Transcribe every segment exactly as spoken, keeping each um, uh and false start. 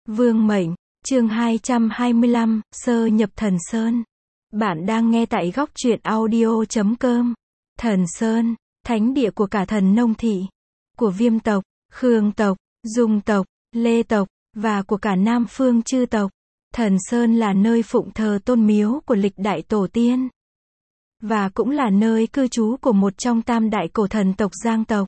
Vương mệnh, chương hai trăm hai mươi lăm, sơ nhập Thần Sơn. Bạn đang nghe tại góc truyện audio chấm com. Thần Sơn, thánh địa của cả Thần Nông Thị, của Viêm tộc, Khương tộc, Dung tộc, Lê tộc, và của cả Nam Phương chư tộc. Thần Sơn là nơi phụng thờ tôn miếu của lịch đại tổ tiên, và cũng là nơi cư trú của một trong tam đại cổ thần tộc Giang tộc.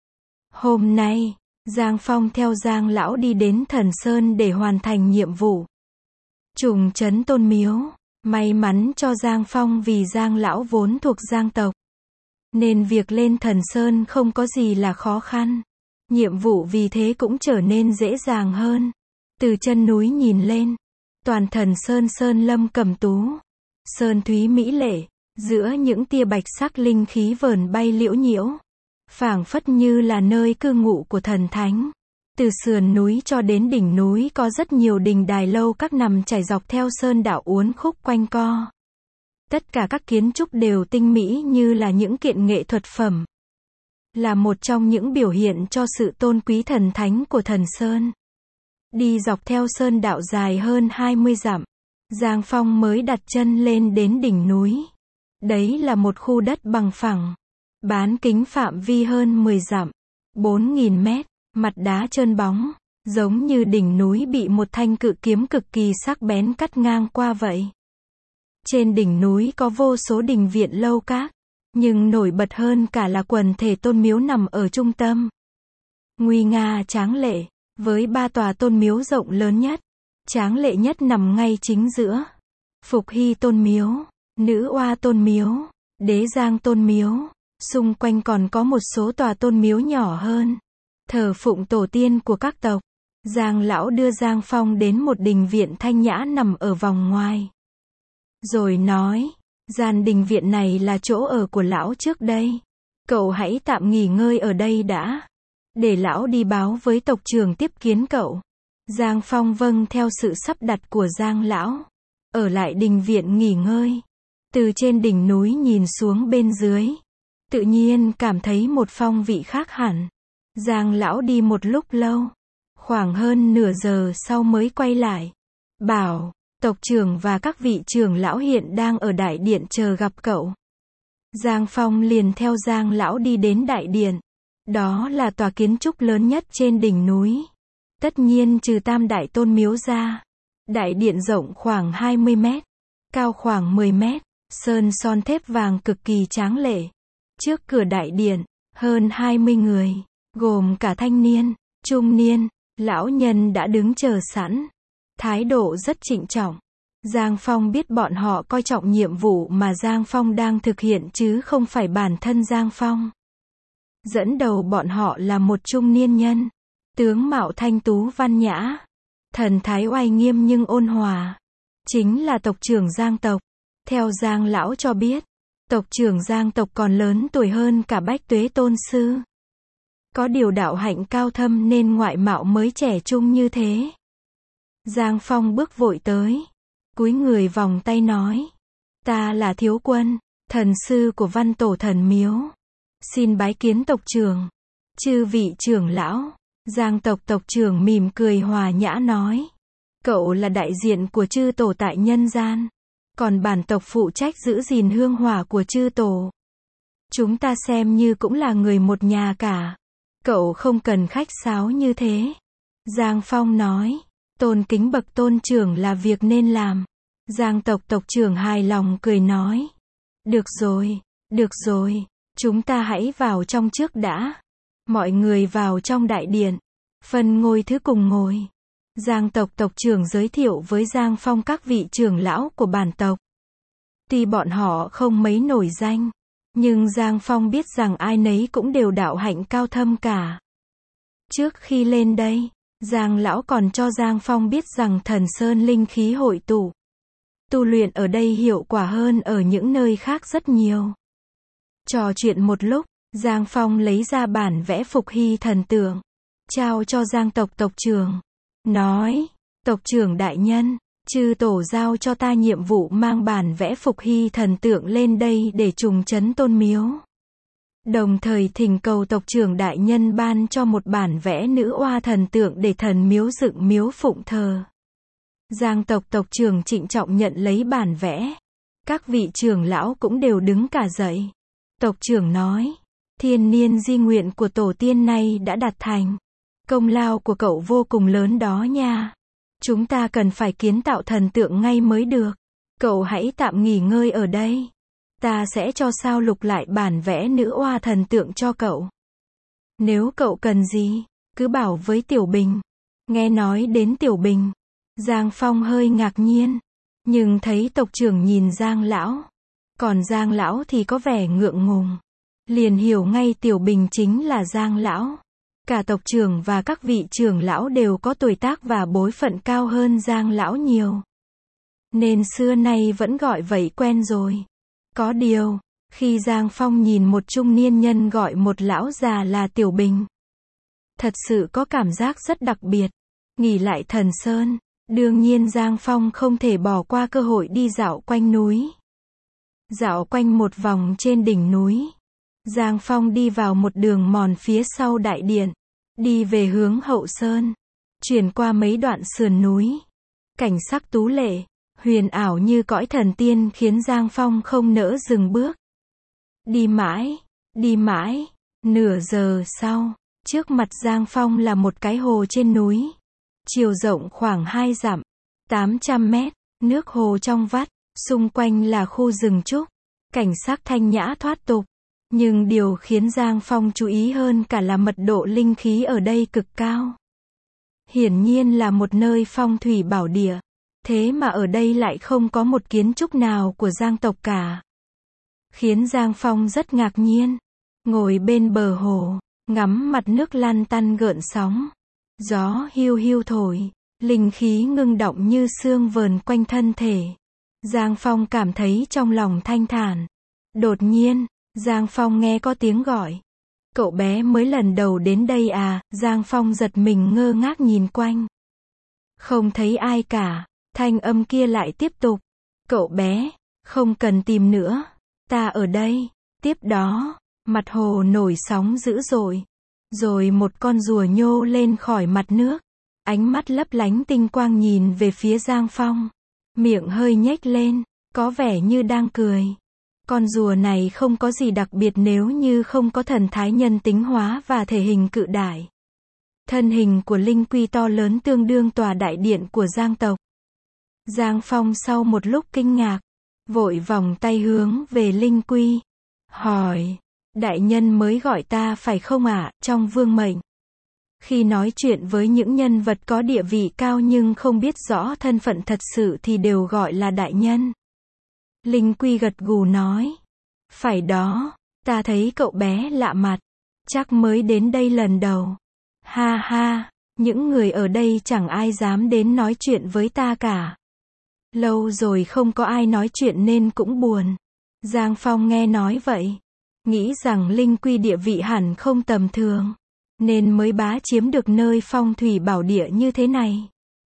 Hôm nay, Giang Phong theo Giang Lão đi đến Thần Sơn để hoàn thành nhiệm vụ trùng trấn tôn miếu. May mắn cho Giang Phong vì Giang Lão vốn thuộc Giang tộc, nên việc lên Thần Sơn không có gì là khó khăn. Nhiệm vụ vì thế cũng trở nên dễ dàng hơn. Từ chân núi nhìn lên, toàn Thần Sơn sơn lâm cẩm tú, sơn thúy mỹ lệ, giữa những tia bạch sắc linh khí vờn bay liễu nhiễu, phảng phất như là nơi cư ngụ của thần thánh. Từ sườn núi cho đến đỉnh núi có rất nhiều đình đài lâu các nằm chảy dọc theo sơn đạo uốn khúc quanh co. Tất cả các kiến trúc đều tinh mỹ như là những kiện nghệ thuật phẩm, là một trong những biểu hiện cho sự tôn quý thần thánh của Thần Sơn. Đi dọc theo sơn đạo dài hơn hai mươi dặm, Giang Phong mới đặt chân lên đến đỉnh núi. Đấy là một khu đất bằng phẳng, bán kính phạm vi hơn mười dặm, bốn nghìn mét, mặt đá trơn bóng, giống như đỉnh núi bị một thanh cự kiếm cực kỳ sắc bén cắt ngang qua vậy. Trên đỉnh núi có vô số đình viện lâu các, nhưng nổi bật hơn cả là quần thể tôn miếu nằm ở trung tâm. Nguy nga tráng lệ, với ba tòa tôn miếu rộng lớn nhất, tráng lệ nhất nằm ngay chính giữa. Phục Hy tôn miếu, Nữ Oa tôn miếu, Đế Giang tôn miếu, xung quanh còn có một số tòa tôn miếu nhỏ hơn, thờ phụng tổ tiên của các tộc. Giang Lão đưa Giang Phong đến một đình viện thanh nhã nằm ở vòng ngoài, rồi nói, gian đình viện này là chỗ ở của Lão trước đây. Cậu hãy tạm nghỉ ngơi ở đây đã, để Lão đi báo với tộc trưởng tiếp kiến cậu. Giang Phong vâng theo sự sắp đặt của Giang Lão, ở lại đình viện nghỉ ngơi. Từ trên đỉnh núi nhìn xuống bên dưới, tự nhiên cảm thấy một phong vị khác hẳn. Giang Lão đi một lúc lâu, khoảng hơn nửa giờ sau mới quay lại, bảo, tộc trưởng và các vị trưởng lão hiện đang ở đại điện chờ gặp cậu. Giang Phong liền theo Giang Lão đi đến đại điện. Đó là tòa kiến trúc lớn nhất trên đỉnh núi. Tất nhiên trừ tam đại tôn miếu ra. Đại điện rộng khoảng hai mươi mét, cao khoảng mười mét, sơn son thép vàng cực kỳ tráng lệ. Trước cửa đại điện, hơn hai mươi người, gồm cả thanh niên, trung niên, lão nhân đã đứng chờ sẵn. Thái độ rất trịnh trọng. Giang Phong biết bọn họ coi trọng nhiệm vụ mà Giang Phong đang thực hiện chứ không phải bản thân Giang Phong. Dẫn đầu bọn họ là một trung niên nhân, tướng mạo thanh tú văn nhã, thần thái oai nghiêm nhưng ôn hòa. Chính là tộc trưởng Giang tộc. Theo Giang Lão cho biết, tộc trưởng Giang tộc còn lớn tuổi hơn cả Bách Tuế Tôn Sư. Có điều đạo hạnh cao thâm nên ngoại mạo mới trẻ trung như thế. Giang Phong bước vội tới, cúi người vòng tay nói, ta là Thiếu Quân, thần sư của Văn Tổ Thần Miếu, xin bái kiến tộc trưởng. Chư vị trưởng lão. Giang tộc tộc trưởng mỉm cười hòa nhã nói, cậu là đại diện của chư tổ tại nhân gian, còn bản tộc phụ trách giữ gìn hương hỏa của chư tổ. Chúng ta xem như cũng là người một nhà cả. Cậu không cần khách sáo như thế. Giang Phong nói, tôn kính bậc tôn trưởng là việc nên làm. Giang tộc tộc trưởng hài lòng cười nói, được rồi, được rồi, chúng ta hãy vào trong trước đã. Mọi người vào trong đại điện, phân ngôi thứ cùng ngồi. Giang tộc tộc trưởng giới thiệu với Giang Phong các vị trưởng lão của bản tộc. Tuy bọn họ không mấy nổi danh, nhưng Giang Phong biết rằng ai nấy cũng đều đạo hạnh cao thâm cả. Trước khi lên đây, Giang Lão còn cho Giang Phong biết rằng Thần Sơn linh khí hội tụ, tu luyện ở đây hiệu quả hơn ở những nơi khác rất nhiều. Trò chuyện một lúc, Giang Phong lấy ra bản vẽ Phục Hy thần tượng, trao cho Giang tộc tộc trưởng, nói, tộc trưởng đại nhân, chư tổ giao cho ta nhiệm vụ mang bản vẽ Phục Hy thần tượng lên đây để trùng trấn tôn miếu. Đồng thời thỉnh cầu tộc trưởng đại nhân ban cho một bản vẽ nữ oa thần tượng để thần miếu dựng miếu phụng thờ. Giang tộc tộc trưởng trịnh trọng nhận lấy bản vẽ. Các vị trưởng lão cũng đều đứng cả dậy. Tộc trưởng nói, thiên niên di nguyện của tổ tiên này đã đạt thành. Công lao của cậu vô cùng lớn đó nha. Chúng ta cần phải kiến tạo thần tượng ngay mới được. Cậu hãy tạm nghỉ ngơi ở đây. Ta sẽ cho sao lục lại bản vẽ nữ oa thần tượng cho cậu. Nếu cậu cần gì, cứ bảo với Tiểu Bình. Nghe nói đến Tiểu Bình, Giang Phong hơi ngạc nhiên. Nhưng thấy tộc trưởng nhìn Giang lão. Còn Giang lão thì có vẻ ngượng ngùng. Liền hiểu ngay Tiểu Bình chính là Giang lão. Cả tộc trưởng và các vị trưởng lão đều có tuổi tác và bối phận cao hơn Giang lão nhiều. Nên xưa nay vẫn gọi vậy quen rồi. Có điều, khi Giang Phong nhìn một trung niên nhân gọi một lão già là Tiểu Bình, thật sự có cảm giác rất đặc biệt. Nghỉ lại Thần Sơn, đương nhiên Giang Phong không thể bỏ qua cơ hội đi dạo quanh núi. Dạo quanh một vòng trên đỉnh núi, Giang Phong đi vào một đường mòn phía sau đại điện, đi về hướng Hậu Sơn, chuyển qua mấy đoạn sườn núi. Cảnh sắc tú lệ, huyền ảo như cõi thần tiên khiến Giang Phong không nỡ dừng bước. Đi mãi, đi mãi, nửa giờ sau, trước mặt Giang Phong là một cái hồ trên núi. Chiều rộng khoảng hai dặm, tám trăm mét, nước hồ trong vắt, xung quanh là khu rừng trúc, cảnh sắc thanh nhã thoát tục. Nhưng điều khiến Giang Phong chú ý hơn cả là mật độ linh khí ở đây cực cao. Hiển nhiên là một nơi phong thủy bảo địa. Thế mà ở đây lại không có một kiến trúc nào của Giang tộc cả. Khiến Giang Phong rất ngạc nhiên. Ngồi bên bờ hồ, ngắm mặt nước lăn tăn gợn sóng. Gió hiu hiu thổi, linh khí ngưng động như sương vờn quanh thân thể. Giang Phong cảm thấy trong lòng thanh thản. Đột nhiên, Giang Phong nghe có tiếng gọi. Cậu bé mới lần đầu đến đây à? Giang Phong giật mình ngơ ngác nhìn quanh. Không thấy ai cả. Thanh âm kia lại tiếp tục. Cậu bé, không cần tìm nữa. Ta ở đây. Tiếp đó, mặt hồ nổi sóng dữ dội. Rồi một con rùa nhô lên khỏi mặt nước. Ánh mắt lấp lánh tinh quang nhìn về phía Giang Phong. Miệng hơi nhếch lên, có vẻ như đang cười. Con rùa này không có gì đặc biệt nếu như không có thần thái nhân tính hóa và thể hình cự đại. Thân hình của Linh Quy to lớn tương đương tòa đại điện của Giang tộc. Giang Phong sau một lúc kinh ngạc, vội vòng tay hướng về Linh Quy. Hỏi, đại nhân mới gọi ta phải không ạ? Trong vương mệnh. Khi nói chuyện với những nhân vật có địa vị cao nhưng không biết rõ thân phận thật sự thì đều gọi là đại nhân. Linh Quy gật gù nói. Phải đó, ta thấy cậu bé lạ mặt. Chắc mới đến đây lần đầu. Ha ha, những người ở đây chẳng ai dám đến nói chuyện với ta cả. Lâu rồi không có ai nói chuyện nên cũng buồn. Giang Phong nghe nói vậy, nghĩ rằng Linh Quy địa vị hẳn không tầm thường, nên mới bá chiếm được nơi phong thủy bảo địa như thế này.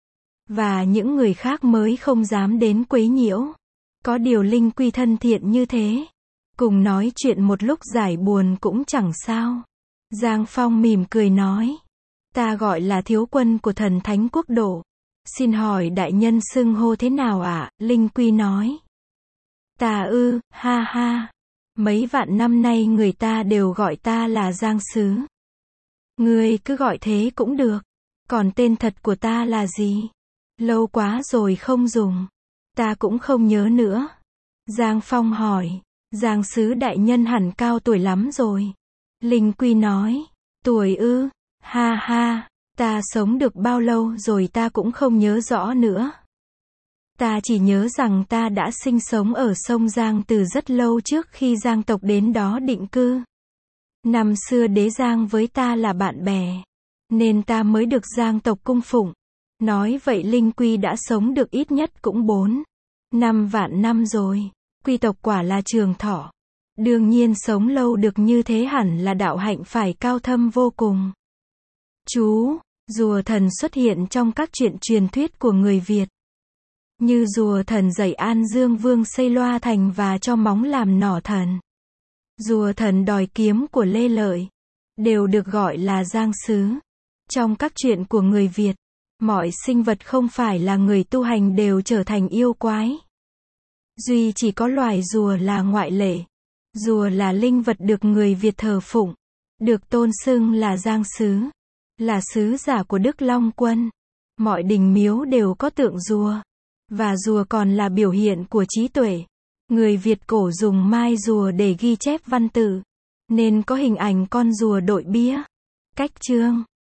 Và những người khác mới không dám đến quấy nhiễu. Có điều Linh Quy thân thiện như thế, cùng nói chuyện một lúc giải buồn cũng chẳng sao. Giang Phong mỉm cười nói. Ta gọi là thiếu quân của thần thánh quốc độ. Xin hỏi đại nhân xưng hô thế nào ạ? À? Linh Quy nói. Ta ư, ha ha. Mấy vạn năm nay người ta đều gọi ta là Giang Sứ. Ngươi cứ gọi thế cũng được. Còn tên thật của ta là gì? Lâu quá rồi không dùng. Ta cũng không nhớ nữa. Giang Phong hỏi. Giang Sứ đại nhân hẳn cao tuổi lắm rồi. Linh Quy nói. Tuổi ư, ha ha. Ta sống được bao lâu rồi ta cũng không nhớ rõ nữa. Ta chỉ nhớ rằng ta đã sinh sống ở sông Giang từ rất lâu trước khi Giang tộc đến đó định cư. Năm xưa đế Giang với ta là bạn bè, nên ta mới được Giang tộc cung phụng. Nói vậy Linh Quy đã sống được ít nhất cũng bốn, năm vạn năm rồi. Quy tộc quả là trường thọ. Đương nhiên sống lâu được như thế hẳn là đạo hạnh phải cao thâm vô cùng. Chú, rùa thần xuất hiện trong các truyện truyền thuyết của người Việt. Như rùa thần dạy An Dương Vương xây loa thành và cho móng làm nỏ thần. Rùa thần đòi kiếm của Lê Lợi đều được gọi là giang sứ. Trong các chuyện của người Việt, mọi sinh vật không phải là người tu hành đều trở thành yêu quái. Duy chỉ có loài rùa là ngoại lệ. Rùa là linh vật được người Việt thờ phụng, được tôn xưng là giang sứ, là sứ giả của Đức Long Quân. Mọi đình miếu đều có tượng rùa, và rùa còn là biểu hiện của trí tuệ. Người Việt cổ dùng mai rùa để ghi chép văn tự, nên có hình ảnh con rùa đội bía. Cách chương